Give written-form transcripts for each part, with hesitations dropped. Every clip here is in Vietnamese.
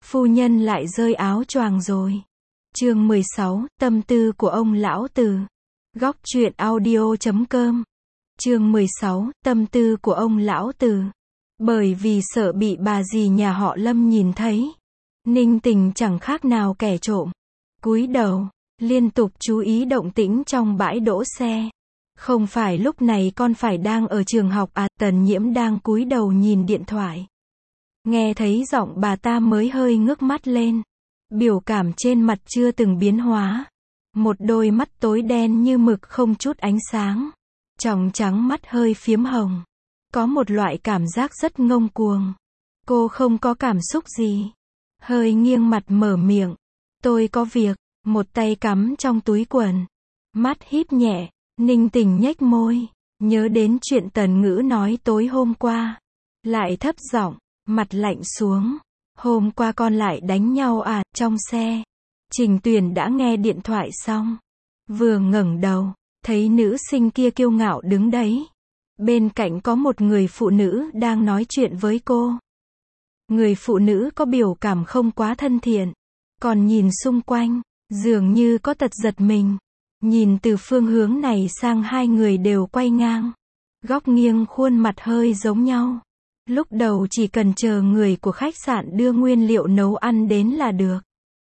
Phu nhân lại rơi áo choàng rồi. Chương 16, tâm tư của ông lão Từ. Góc truyện audio.com. Chương 16, tâm tư của ông lão Từ. Bởi vì sợ bị bà dì nhà họ Lâm nhìn thấy, Ninh Tình chẳng khác nào kẻ trộm. Cúi đầu, liên tục chú ý động tĩnh trong bãi đỗ xe. Không phải lúc này con phải đang ở trường học à? Tần Nhiễm đang cúi đầu nhìn điện thoại. Nghe thấy giọng bà ta mới hơi ngước mắt lên. Biểu cảm trên mặt chưa từng biến hóa. Một đôi mắt tối đen như mực không chút ánh sáng. Tròng trắng mắt hơi phiếm hồng. Có một loại cảm giác rất ngông cuồng. Cô không có cảm xúc gì. Hơi nghiêng mặt mở miệng. Tôi có việc. Một tay cắm trong túi quần. Mắt híp nhẹ. Ninh Tình nhếch môi. Nhớ đến chuyện Tần Ngữ nói tối hôm qua. Lại thấp giọng, mặt lạnh xuống. Hôm qua con lại đánh nhau à? Trong xe, Trình Tuyền đã nghe điện thoại xong. Vừa ngẩng đầu, thấy nữ sinh kia kiêu ngạo đứng đấy. Bên cạnh có một người phụ nữ đang nói chuyện với cô. Người phụ nữ có biểu cảm không quá thân thiện. Còn nhìn xung quanh, dường như có tật giật mình. Nhìn từ phương hướng này sang hai người đều quay ngang. Góc nghiêng khuôn mặt hơi giống nhau. Lúc đầu chỉ cần chờ người của khách sạn đưa nguyên liệu nấu ăn đến là được.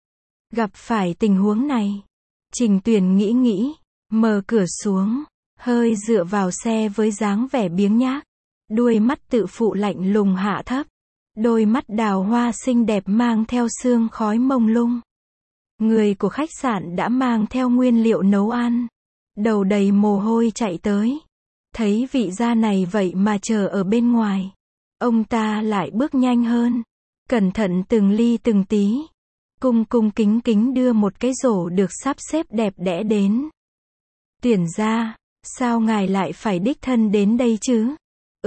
Gặp phải tình huống này, Trình Tuyền nghĩ, mở cửa xuống, hơi dựa vào xe với dáng vẻ biếng nhác. Đuôi mắt tự phụ lạnh lùng hạ thấp. Đôi mắt đào hoa xinh đẹp mang theo sương khói mông lung. Người của khách sạn đã mang theo nguyên liệu nấu ăn. Đầu đầy mồ hôi chạy tới. Thấy vị gia này vậy mà chờ ở bên ngoài. Ông ta lại bước nhanh hơn. Cẩn thận từng ly từng tí. Cung kính đưa một cái rổ được sắp xếp đẹp đẽ đến. Tuyển gia, sao ngài lại phải đích thân đến đây chứ?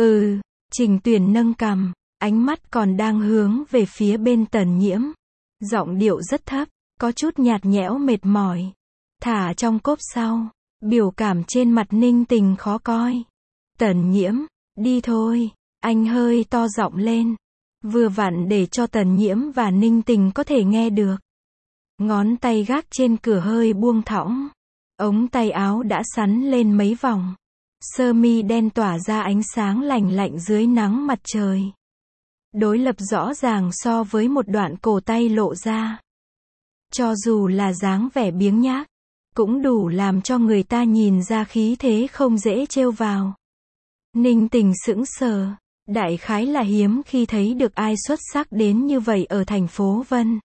Trình Tuyền nâng cằm. Ánh mắt còn đang hướng về phía bên Tần Nhiễm. Giọng điệu rất thấp. Có chút nhạt nhẽo mệt mỏi. Thả trong cốp sau. Biểu cảm trên mặt Ninh Tình khó coi. Tần Nhiễm, đi thôi. Anh hơi to giọng lên. Vừa vặn để cho Tần Nhiễm và Ninh Tình có thể nghe được. Ngón tay gác trên cửa hơi buông thõng. Ống tay áo đã sắn lên mấy vòng. Sơ mi đen tỏa ra ánh sáng lành lạnh dưới nắng mặt trời. Đối lập rõ ràng so với một đoạn cổ tay lộ ra. Cho dù là dáng vẻ biếng nhác, cũng đủ làm cho người ta nhìn ra khí thế không dễ trêu vào. Ninh Tình sững sờ, đại khái là hiếm khi thấy được ai xuất sắc đến như vậy ở thành phố Vân.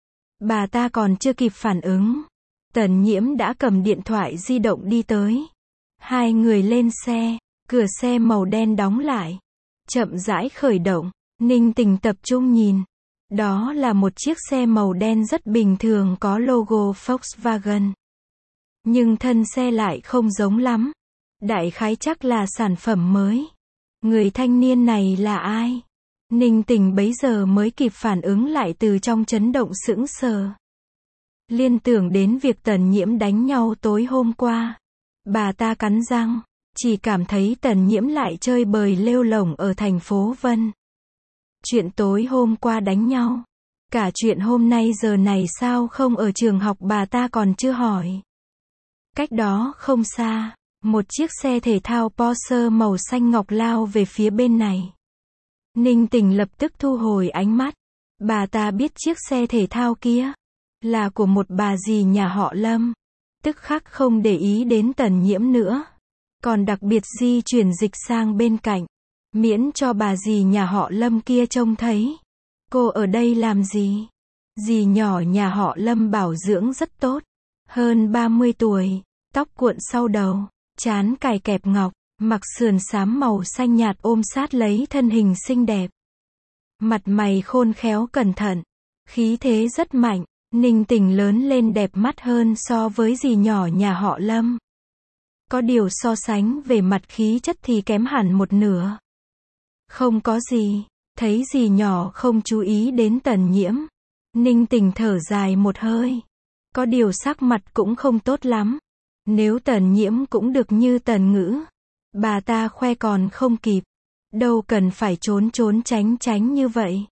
Bà ta còn chưa kịp phản ứng, Tần Nhiễm đã cầm điện thoại di động đi tới. Hai người lên xe, cửa xe màu đen đóng lại, chậm rãi khởi động. Ninh Tình tập trung nhìn. Đó là một chiếc xe màu đen rất bình thường có logo Volkswagen. Nhưng thân xe lại không giống lắm. Đại khái chắc là sản phẩm mới. Người thanh niên này là ai? Ninh Tình bấy giờ mới kịp phản ứng lại từ trong chấn động sững sờ. Liên tưởng đến việc Tần Nhiễm đánh nhau tối hôm qua. Bà ta cắn răng, chỉ cảm thấy Tần Nhiễm lại chơi bời lêu lổng ở thành phố Vân. Chuyện tối hôm qua đánh nhau. Cả chuyện hôm nay giờ này sao không ở trường học bà ta còn chưa hỏi. Cách đó không xa, một chiếc xe thể thao Porsche màu xanh ngọc lao về phía bên này. Ninh Tình lập tức thu hồi ánh mắt. Bà ta biết chiếc xe thể thao kia là của một bà dì nhà họ Lâm. Tức khắc không để ý đến Tần Nhiễm nữa. Còn đặc biệt di chuyển dịch sang bên cạnh. Miễn cho bà dì nhà họ Lâm kia trông thấy. Cô ở đây làm gì? Dì nhỏ nhà họ Lâm bảo dưỡng rất tốt. Hơn 30 tuổi, tóc cuộn sau đầu, trán cài kẹp ngọc, mặc sườn xám màu xanh nhạt ôm sát lấy thân hình xinh đẹp. Mặt mày khôn khéo cẩn thận, khí thế rất mạnh. Ninh Tình lớn lên đẹp mắt hơn so với dì nhỏ nhà họ Lâm. Có điều so sánh về mặt khí chất thì kém hẳn một nửa. Không có gì, thấy dì nhỏ không chú ý đến Tần Nhiễm. Ninh Tình thở dài một hơi. Có điều sắc mặt cũng không tốt lắm. Nếu Tần Nhiễm cũng được như Tần Ngữ, bà ta khoe còn không kịp. Đâu cần phải trốn tránh như vậy.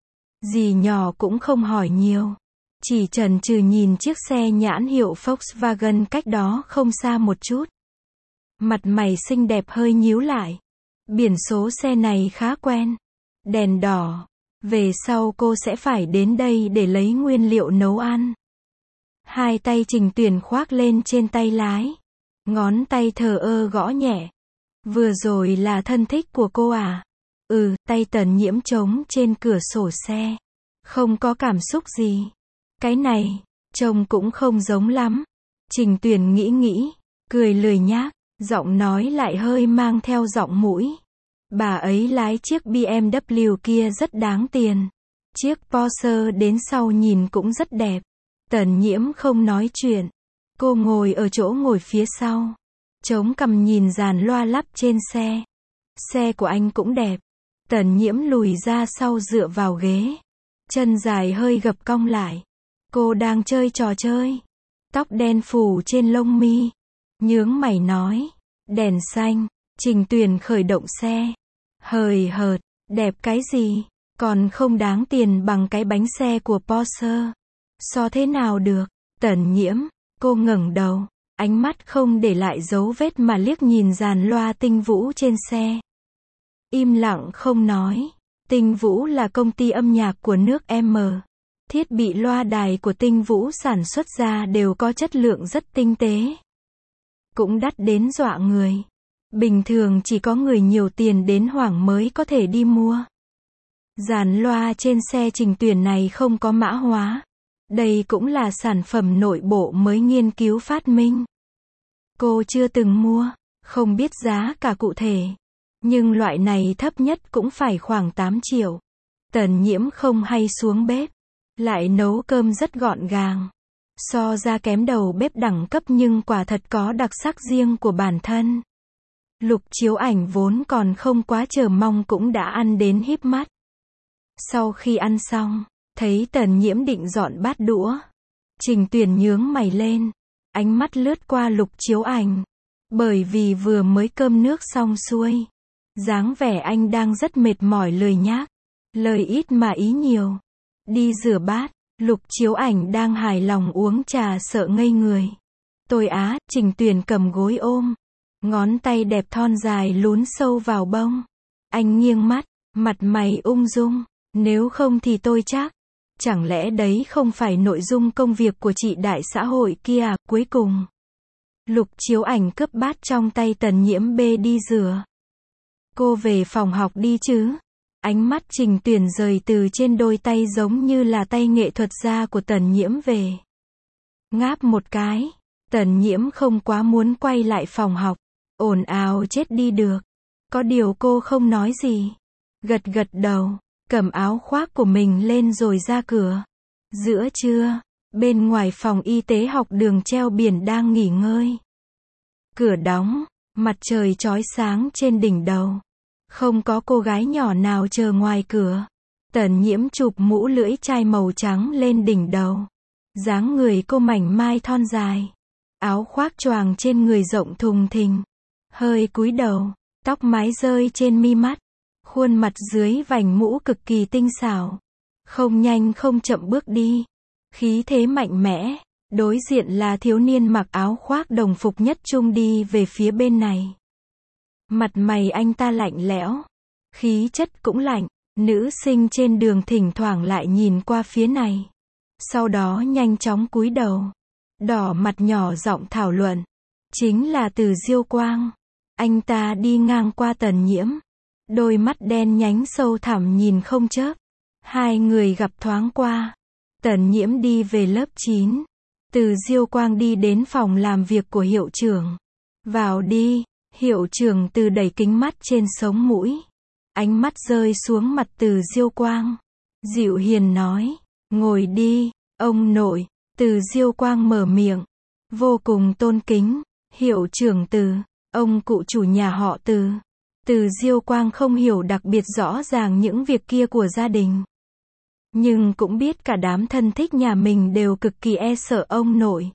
Dì nhỏ cũng không hỏi nhiều. Chỉ chần chừ nhìn chiếc xe nhãn hiệu Volkswagen cách đó không xa một chút. Mặt mày xinh đẹp hơi nhíu lại. Biển số xe này khá quen. Đèn đỏ. Về sau cô sẽ phải đến đây để lấy nguyên liệu nấu ăn. Hai tay Trình Tuyển khoác lên trên tay lái. Ngón tay thờ ơ gõ nhẹ. Vừa rồi là thân thích của cô à? Tay Tần Nhiễm trống trên cửa sổ xe. Không có cảm xúc gì. Cái này, trông cũng không giống lắm. Trình Tuyển nghĩ, cười lười nhác, giọng nói lại hơi mang theo giọng mũi. Bà ấy lái chiếc BMW kia rất đáng tiền. Chiếc Porsche đến sau nhìn cũng rất đẹp. Tần Nhiễm không nói chuyện. Cô ngồi ở chỗ ngồi phía sau. Chống cằm nhìn dàn loa lắp trên xe. Xe của anh cũng đẹp. Tần Nhiễm lùi ra sau dựa vào ghế. Chân dài hơi gập cong lại. Cô đang chơi trò chơi. Tóc đen phủ trên lông mi. Nhướng mày nói. Đèn xanh. Trình Tuyển khởi động xe. Hời hợt. Đẹp cái gì? Còn không đáng tiền bằng cái bánh xe của Porsche. So thế nào được? Tần Nhiễm. Cô ngẩng đầu. Ánh mắt không để lại dấu vết mà liếc nhìn dàn loa Tinh Vũ trên xe. Im lặng không nói. Tinh Vũ là công ty âm nhạc của nước M. Thiết bị loa đài của Tinh Vũ sản xuất ra đều có chất lượng rất tinh tế. Cũng đắt đến dọa người. Bình thường chỉ có người nhiều tiền đến hoảng mới có thể đi mua. Dàn loa trên xe Trình Tuyển này không có mã hóa. Đây cũng là sản phẩm nội bộ mới nghiên cứu phát minh. Cô chưa từng mua, không biết giá cả cụ thể. Nhưng loại này thấp nhất cũng phải khoảng 8 triệu. Tần Nhiễm không hay xuống bếp. Lại nấu cơm rất gọn gàng. So ra kém đầu bếp đẳng cấp nhưng quả thật có đặc sắc riêng của bản thân. Lục Chiếu Ảnh vốn còn không quá chờ mong cũng đã ăn đến híp mắt. Sau khi ăn xong, thấy Tần Nhiễm định dọn bát đũa. Trình Tuyển nhướng mày lên. Ánh mắt lướt qua Lục Chiếu Ảnh. Bởi vì vừa mới cơm nước xong xuôi. Dáng vẻ anh đang rất mệt mỏi lười nhác. Lời ít mà ý nhiều. Đi rửa bát. Lục Chiếu Ảnh đang hài lòng uống trà sợ ngây người. Tôi á, Trình Tuyển cầm gối ôm. Ngón tay đẹp thon dài lún sâu vào bông. Anh nghiêng mắt, mặt mày ung dung. Nếu không thì tôi chắc. Chẳng lẽ đấy không phải nội dung công việc của chị đại xã hội kia à? Cuối cùng, Lục Chiếu Ảnh cướp bát trong tay Tần Nhiễm bê đi rửa. Cô về phòng học đi chứ? Ánh mắt Trình Tuyển rời từ trên đôi tay giống như là tay nghệ thuật gia của Tần Nhiễm về. Ngáp một cái. Tần Nhiễm không quá muốn quay lại phòng học. Ồn ào chết đi được. Có điều cô không nói gì. Gật gật đầu. Cầm áo khoác của mình lên rồi ra cửa. Giữa trưa, bên ngoài phòng y tế học đường treo biển đang nghỉ ngơi. Cửa đóng, mặt trời chói sáng trên đỉnh đầu. Không có cô gái nhỏ nào chờ ngoài cửa. Tần Nhiễm chụp mũ lưỡi chai màu trắng lên đỉnh đầu. Dáng người cô mảnh mai thon dài. Áo khoác choàng trên người rộng thùng thình. Hơi cúi đầu, tóc mái rơi trên mi mắt. Khuôn mặt dưới vành mũ cực kỳ tinh xảo. Không nhanh không chậm bước đi. Khí thế mạnh mẽ. Đối diện là thiếu niên mặc áo khoác đồng phục nhất trung đi về phía bên này. Mặt mày anh ta lạnh lẽo. Khí chất cũng lạnh. Nữ sinh trên đường thỉnh thoảng lại nhìn qua phía này. Sau đó nhanh chóng cúi đầu. Đỏ mặt nhỏ giọng thảo luận. Chính là Từ Diêu Quang. Anh ta đi ngang qua Tần Nhiễm. Đôi mắt đen nhánh sâu thẳm nhìn không chớp. Hai người gặp thoáng qua. Tần Nhiễm đi về lớp 9. Từ Diêu Quang đi đến phòng làm việc của hiệu trưởng. Vào đi. Hiệu trưởng Từ đẩy kính mắt trên sống mũi. Ánh mắt rơi xuống mặt Từ Diêu Quang. Dịu hiền nói. Ngồi đi, ông nội. Từ Diêu Quang mở miệng. Vô cùng tôn kính. Hiệu trưởng Từ. Ông cụ chủ nhà họ Từ. Từ Diêu Quang không hiểu đặc biệt rõ ràng những việc kia của gia đình. Nhưng cũng biết cả đám thân thích nhà mình đều cực kỳ e sợ ông nội.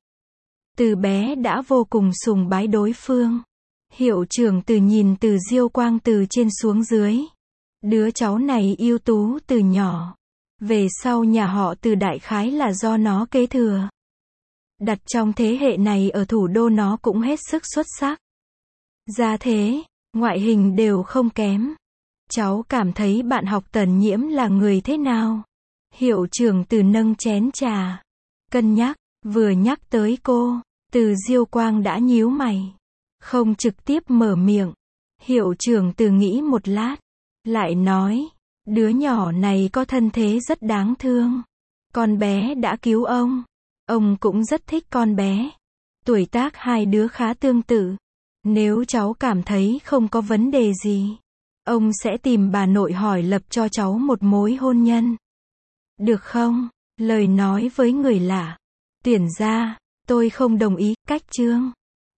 Từ bé đã vô cùng sùng bái đối phương. Hiệu trưởng Từ nhìn Từ Diêu Quang từ trên xuống dưới. Đứa cháu này ưu tú từ nhỏ. Về sau nhà họ Từ đại khái là do nó kế thừa. Đặt trong thế hệ này ở thủ đô nó cũng hết sức xuất sắc. Gia thế, ngoại hình đều không kém. Cháu cảm thấy bạn học Tần Nhiễm là người thế nào? Hiệu trưởng Từ nâng chén trà. Cân nhắc, vừa nhắc tới cô, Từ Diêu Quang đã nhíu mày. Không trực tiếp mở miệng. Hiệu trưởng Từ nghĩ một lát. Lại nói, đứa nhỏ này có thân thế rất đáng thương. Con bé đã cứu ông cũng rất thích con bé. Tuổi tác hai đứa khá tương tự. Nếu cháu cảm thấy không có vấn đề gì, ông sẽ tìm bà nội hỏi lập cho cháu một mối hôn nhân. Được không? Lời nói với người lạ. Tuyển gia, tôi không đồng ý, cách chương.